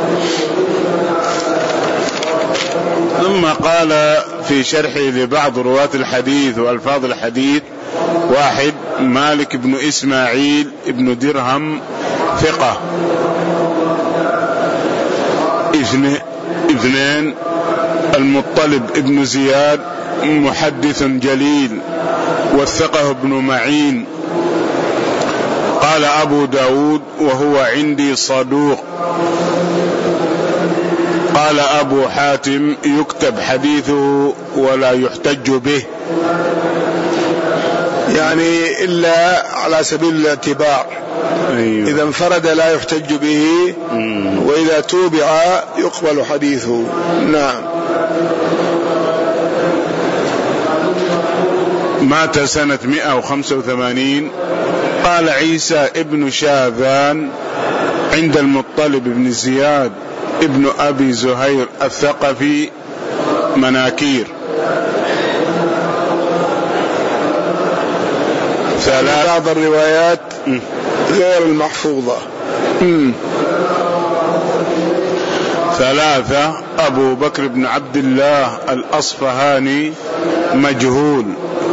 ثم قال في شرحه لبعض رواة الحديث وألفاظ الحديث: واحد، مالك بن إسماعيل ابن درهم ثقة. اثنين، المطلب ابن زياد محدث جليل وثقه ابن معين. قال أبو داود: وهو عندي صدوق. قال أبو حاتم: يكتب حديثه ولا يحتج به، يعني إلا على سبيل الاعتبار. أيوه. إذا انفرد لا يحتج به، وإذا توبع يقبل حديثه. نعم. مات سنة مئة وخمسة وثمانين. قال عيسى ابن شاذان عند المطلب بن زياد ابن أبي زهير الثقفي مناكير. بعض الروايات غير المحفوظة. م. ثلاثة، أبو بكر بن عبد الله الأصفهاني مجهول،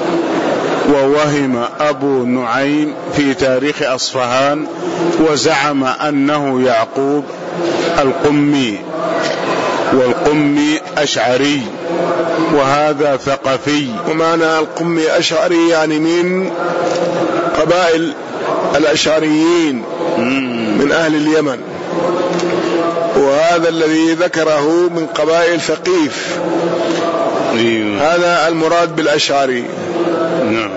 ووهم أبو نعيم في تاريخ أصفهان وزعم أنه يعقوب القمي، والقمي أشعري وهذا ثقفي. ومعنى القمي أشعري يعني من قبائل الأشعريين من أهل اليمن، وهذا الذي ذكره من قبائل ثقيف. أيوة. هذا المراد بالأشعري. نعم.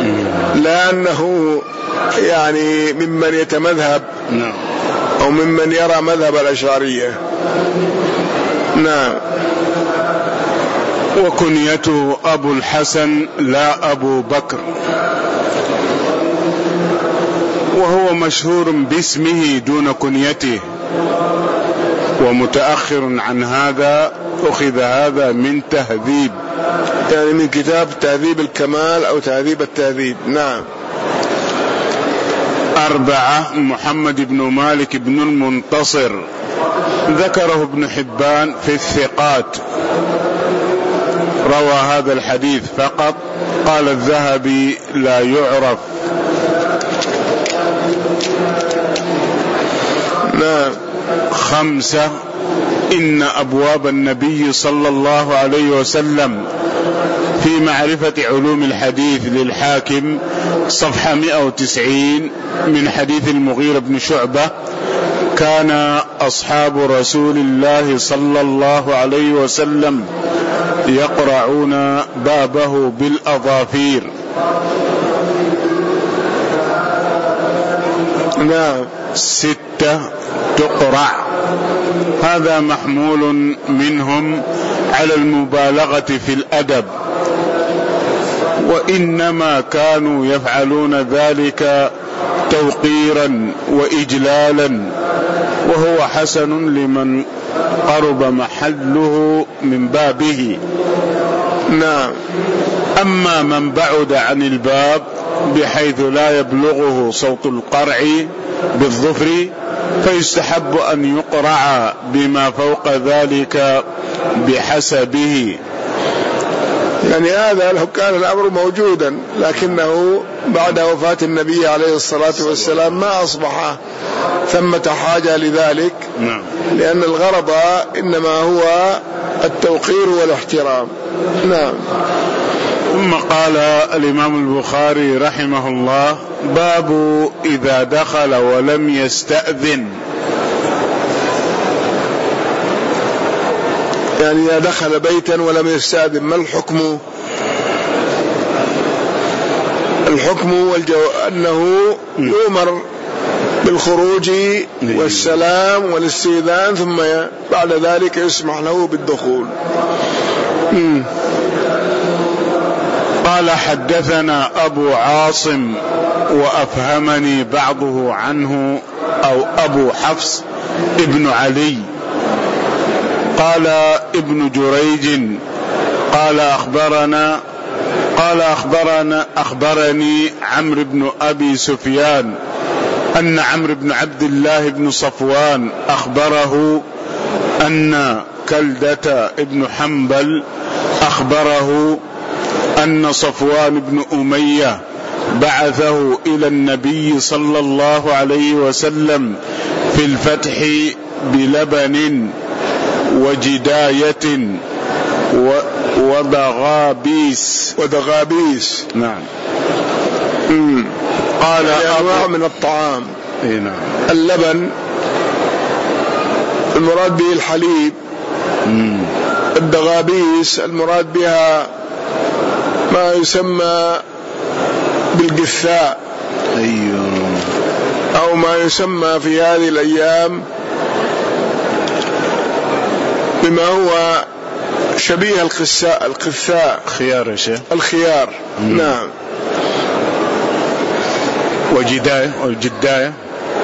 لأنه يعني ممن يتمذهب نعم. أو ممن يرى مذهب الأشعرية. نعم. وكنيته أبو الحسن لا أبو بكر، وهو مشهور باسمه دون كنيته، ومتأخر عن هذا، أخذ هذا من تهذيب، يعني من كتاب تهذيب الكمال أو تهذيب التهذيب. نعم. أربعة: محمد بن مالك بن المنتصر، ذكره ابن حبان في الثقات، روى هذا الحديث فقط، قال الذهبي لا يعرف. نعم. خمسة: إن أبواب النبي صلى الله عليه وسلم في معرفة علوم الحديث للحاكم صفحة مئة وتسعين من حديث المغيرة بن شعبة: كان أصحاب رسول الله صلى الله عليه وسلم يقرعون بابه بالأظافير. نعم. ستة: تقرع، هذا محمول منهم على المبالغة في الأدب، وإنما كانوا يفعلون ذلك توقيرا وإجلالا، وهو حسن لمن قرب محله من بابه. نعم. أما من بعد عن الباب بحيث لا يبلغه صوت القرع بالظفر فيستحب أن يقرع بما فوق ذلك بحسبه. يعني هذا لو كان الأمر موجودا، لكنه بعد وفاة النبي عليه الصلاة والسلام ما أصبح ثمة حاجة لذلك. نعم. لأن الغرض إنما هو التوقير والاحترام. نعم. ثم قال الإمام البخاري رحمه الله: باب إذا دخل ولم يستأذن. يعني إذا دخل بيتا ولم يستأذن ما الحكم؟ الحكم والجو... أنه يؤمر بالخروج والسلام والاستئذان، ثم بعد ذلك يسمح له بالدخول. م. قال: حدثنا أبو عاصم وأفهمني بعضه عنه، أو أبو حفص ابن علي، قال ابن جريج قال أخبرنا قال أخبرنا أخبرني عمرو بن أبي سفيان أن عمرو بن عبد الله بن صفوان أخبره أن كلدة ابن حنبل أخبره أن صفوان بن أمية بعثه إلى النبي صلى الله عليه وسلم في الفتح بلبن وجداية ودغابيس ودغابيس نعم. مم. قال أنواع من الطعام. إيه نعم. اللبن المراد به الحليب. مم. الدغابيس المراد بها ما يسمى بالقثاء. أيوه. أو ما يسمى في هذه الأيام بما هو شبيه القثاء القثاء خيار يا شيخ. الخيار. مم. نعم. وجداية والجداية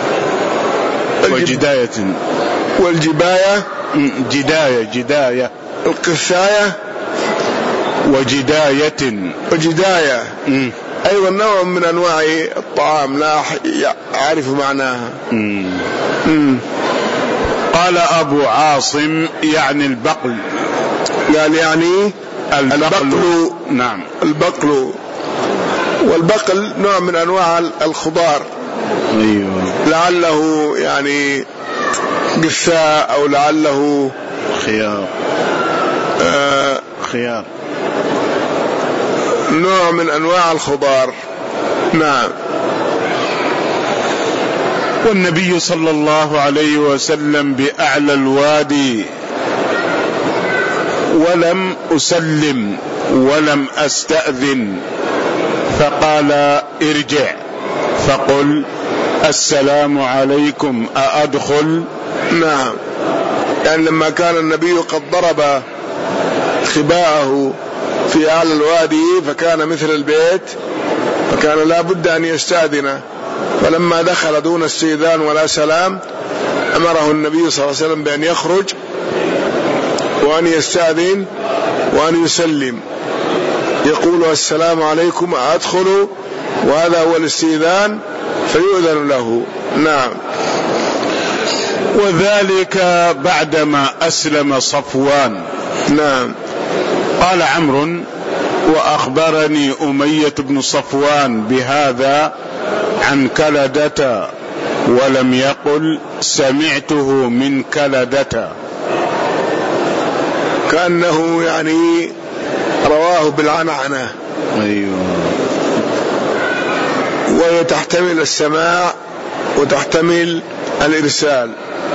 وجداية والجباية جداية جداية القثاية وجداية وجداية. مم. أيضا نوع من أنواع الطعام لا أعرف معناها. مم. مم. قال أبو عاصم يعني البقل. قال يعني البقل. البقل. نعم. البقل والبقل نوع من أنواع الخضار. أيوة. لعله يعني قثاء أو لعله خيار. آه خيار نوع من أنواع الخضار. نعم. والنبي صلى الله عليه وسلم بأعلى الوادي ولم أسلم ولم أستأذن، فقال ارجع فقل السلام عليكم أأدخل؟ نعم، يعني لما كان النبي قد ضرب خباءه في أعلى الوادي فكان مثل البيت، فكان لا بد أن يستأذن، فلما دخل دون استئذان ولا سلام أمره النبي صلى الله عليه وسلم بأن يخرج وأن يستأذن وأن يسلم، يقول السلام عليكم أدخل، وهذا هو الاستئذان، فيؤذن له. نعم. وذلك بعدما أسلم صفوان. نعم. قال عمرو: وأخبرني أمية بن صفوان بهذا عن كلدة، ولم يقل سمعته من كلدة، كأنه يعني رواه بالعنعنة. أيوه. وهي تحتمل السماع وتحتمل الإرسال.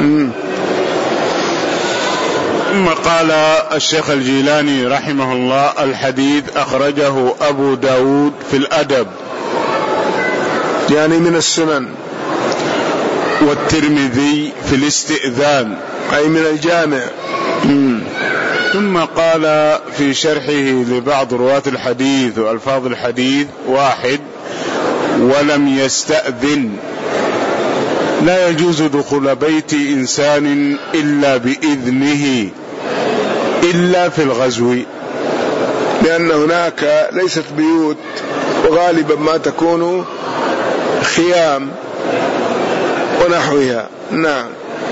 ثم قال الشيخ الجيلاني رحمه الله: الحديث أخرجه أبو داود في الأدب، يعني من السنن، والترمذي في الاستئذان، أي من الجامع. مم. ثم قال في شرحه لبعض رواة الحديث وألفاظ الحديث: واحد، ولم يستأذن، لا يجوز دخول بيت إنسان إلا بإذنه إلا في الغزو، لأن هناك ليست بيوت، وغالبا ما تكون خيام ونحوها. نعم.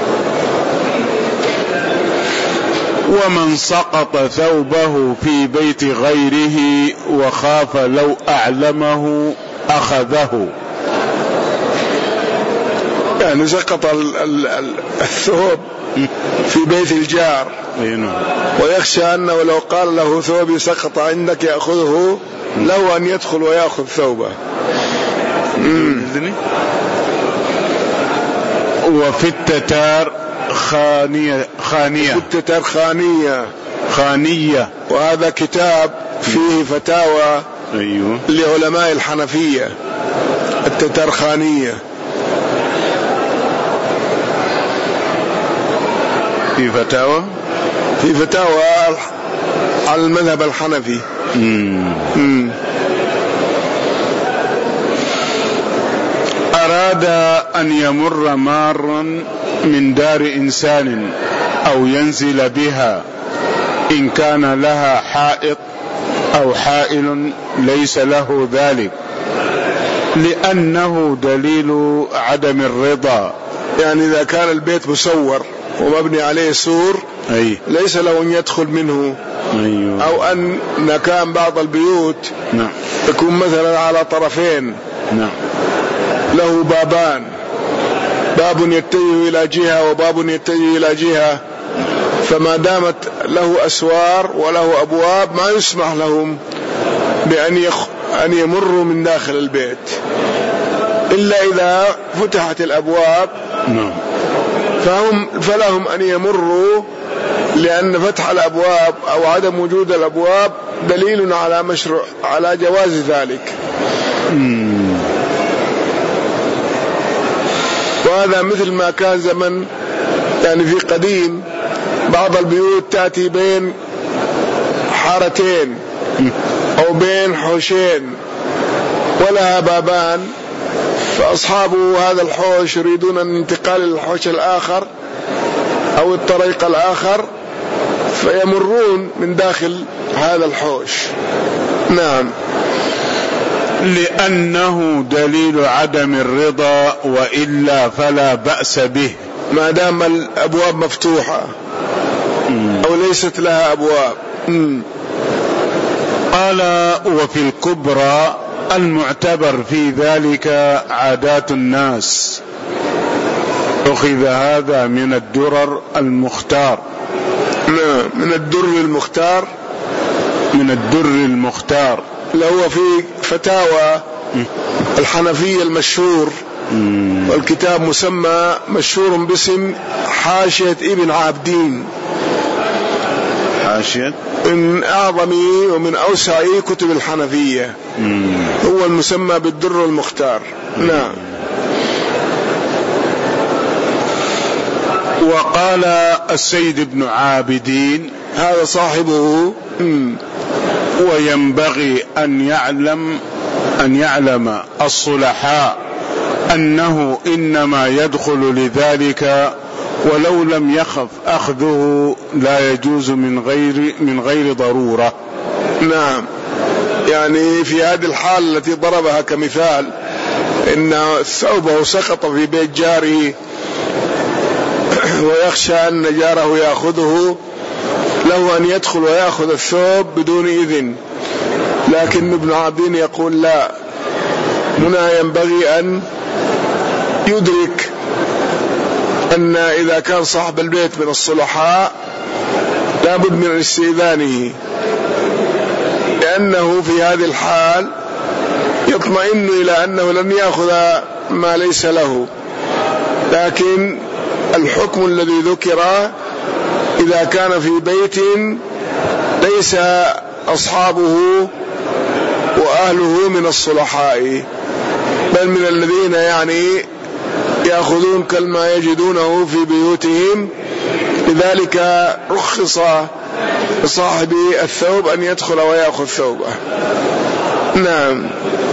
ومن سقط ثوبه في بيت غيره وخاف لو أعلمه أخذه، يعني سقط الثوب في بيت الجار ويخشى أنه لو قال له ثوبي سقط عندك يأخذه، له أن يدخل ويأخذ ثوبه. وفي التتار خانية خانية في التتار خانية خانية وهذا كتاب فيه فتاوى أيوه. لعلماء الحنفية. التتار خانية في فتاوى في فتاوى على المذهب الحنفي. مم. مم. أراد أن يمر مارا من دار إنسان أو ينزل بها، إن كان لها حائط أو حائل ليس له ذلك، لأنه دليل عدم الرضا. يعني إذا كان البيت مسور ومبني عليه سور أي. ليس له أن يدخل منه. أيوه. أو أن كان بعض البيوت نعم. تكون مثلا على طرفين، نعم. له بابان، باب يتجه إلى جهة وباب يتجه إلى جهة، فما دامت له أسوار وله أبواب ما يسمح لهم بأن يخ... أن يمروا من داخل البيت إلا إذا فتحت الأبواب. نعم. فهم فلهم أن يمروا، لأن فتح الأبواب أو عدم وجود الأبواب دليل على مشروع على جواز ذلك. مم. وهذا مثل ما كان زمن، يعني في قديم بعض البيوت تأتي بين حارتين أو بين حوشين ولها بابان، فأصحاب هذا الحوش يريدون الانتقال إلى الحوش الآخر أو الطريق الآخر فيمرون من داخل هذا الحوش. نعم. لأنه دليل عدم الرضا، وإلا فلا بأس به ما دام الأبواب مفتوحة أو ليست لها أبواب. مم. قال: وفي الكبرى المعتبر في ذلك عادات الناس، أخذ هذا من الدرر المختار. من الدر المختار من الدر المختار اللي هو في فتاوى الحنفية المشهور، والكتاب مسمى مشهور باسم حاشية ابن عابدين. حاشية من أعظم ومن أوسع كتب الحنفية. مم. هو المسمى بالدر المختار. مم. نعم. وقال السيد ابن عابدين هذا صاحبه. مم. وينبغي أن يعلم أن يعلم الصلحاء أنه إنما يدخل لذلك ولو لم يخف أخذه لا يجوز من غير من غير ضرورة. نعم، يعني في هذه الحال التي ضربها كمثال إن ثوبه سقط في بيت جاره ويخشى أن جاره يأخذه، له أن يدخل ويأخذ الثوب بدون إذن، لكن ابن عابدين يقول لا، هنا ينبغي أن يدرك أن إذا كان صاحب البيت من الصلحاء لابد من استئذانه، لأنه في هذه الحال يطمئن إلى أنه لن يأخذ ما ليس له. لكن الحكم الذي ذكر إذا كان في بيت ليس أصحابه وأهله من الصلحاء بل من الذين يعني يأخذون كما يجدونه في بيوتهم، لذلك رخص لصاحب الثوب أن يدخل ويأخذ ثوبه. نعم.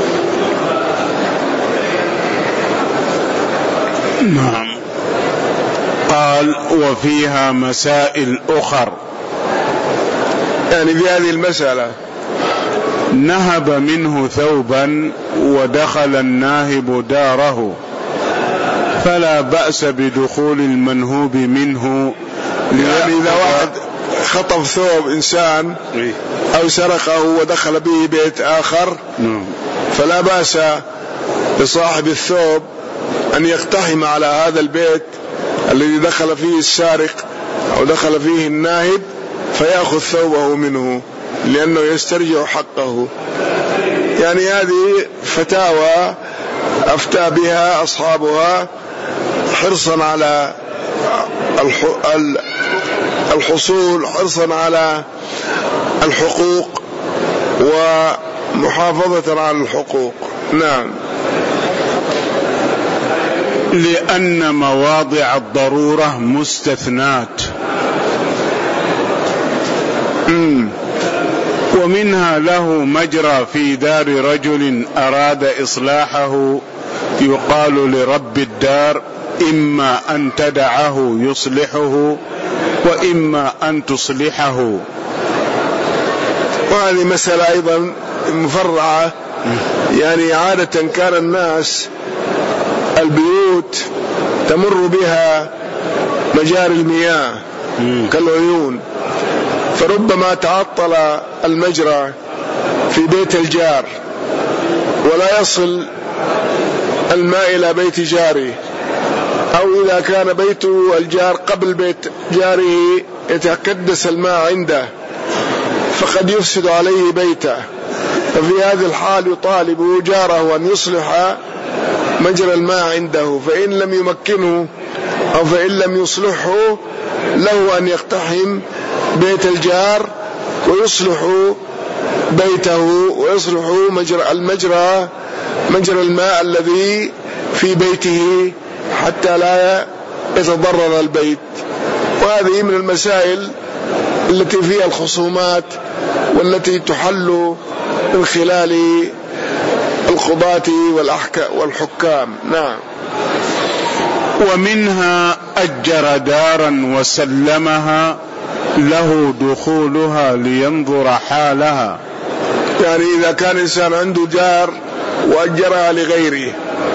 نعم. قال وفيها مسائل أخر، يعني في هذه المسألة نهب منه ثوبا ودخل الناهب داره فلا بأس بدخول المنهوب منه، يعني إذا واحد خطف ثوب إنسان أو سرقه ودخل به بيت آخر فلا بأس لصاحب الثوب أن يقتحم على هذا البيت الذي دخل فيه السارق أو دخل فيه الناهب فيأخذ ثوبه منه لأنه يسترجع حقه. يعني هذه فتاوى أفتى بها أصحابها حرصا على الحصول، حرصا على الحقوق ومحافظة على الحقوق. نعم. لأن مواضع الضرورة مستثنات. مم. ومنها له مجرى في دار رجل أراد إصلاحه يقال لرب الدار إما أن تدعه يصلحه وإما أن تصلحه. وهذه مسألة أيضا مفرعة، يعني عادة كان الناس البيوت تمر بها مجاري المياه كالعيون، فربما تعطل المجرى في بيت الجار ولا يصل الماء إلى بيت جاره، أو إذا كان بيت الجار قبل بيت جاره يتكدس الماء عنده فقد يفسد عليه بيته، ففي هذه الحال يطالب جاره أن يصلح مجرى الماء عنده، فإن لم يمكنه أو فإن لم يصلحه له أن يقتحم بيت الجار ويصلح بيته ويصلح مجرى المجرى مجرى الماء الذي في بيته حتى لا يتضرر البيت. وهذه من المسائل التي فيها الخصومات والتي تحل من خلال القضاة والحكام. نعم. ومنها أجر دارا وسلمها له دخولها لينظر حالها، يعني إذا كان إنسان عنده دار وأجرها لغيره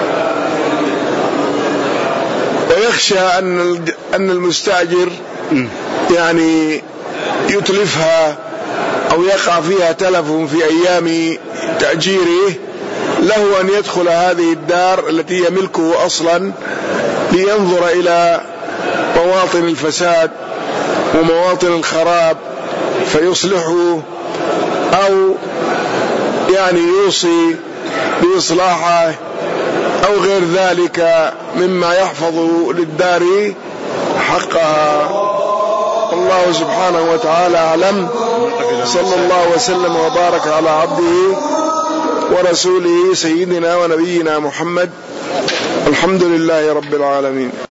ويخشى أن أن المستأجر يعني يتلفها أو يقع فيها تلف في أيام تأجيره، له أن يدخل هذه الدار التي هي ملكه أصلا لينظر إلى مواطن الفساد ومواطن الخراب فيصلحه، أو يعني يوصي بإصلاحه أو غير ذلك مما يحفظ للدار حقها. الله والله سبحانه وتعالى أعلم. صلى الله وسلم وبارك على عبده ورسوله سيدنا ونبينا محمد. الحمد لله رب العالمين.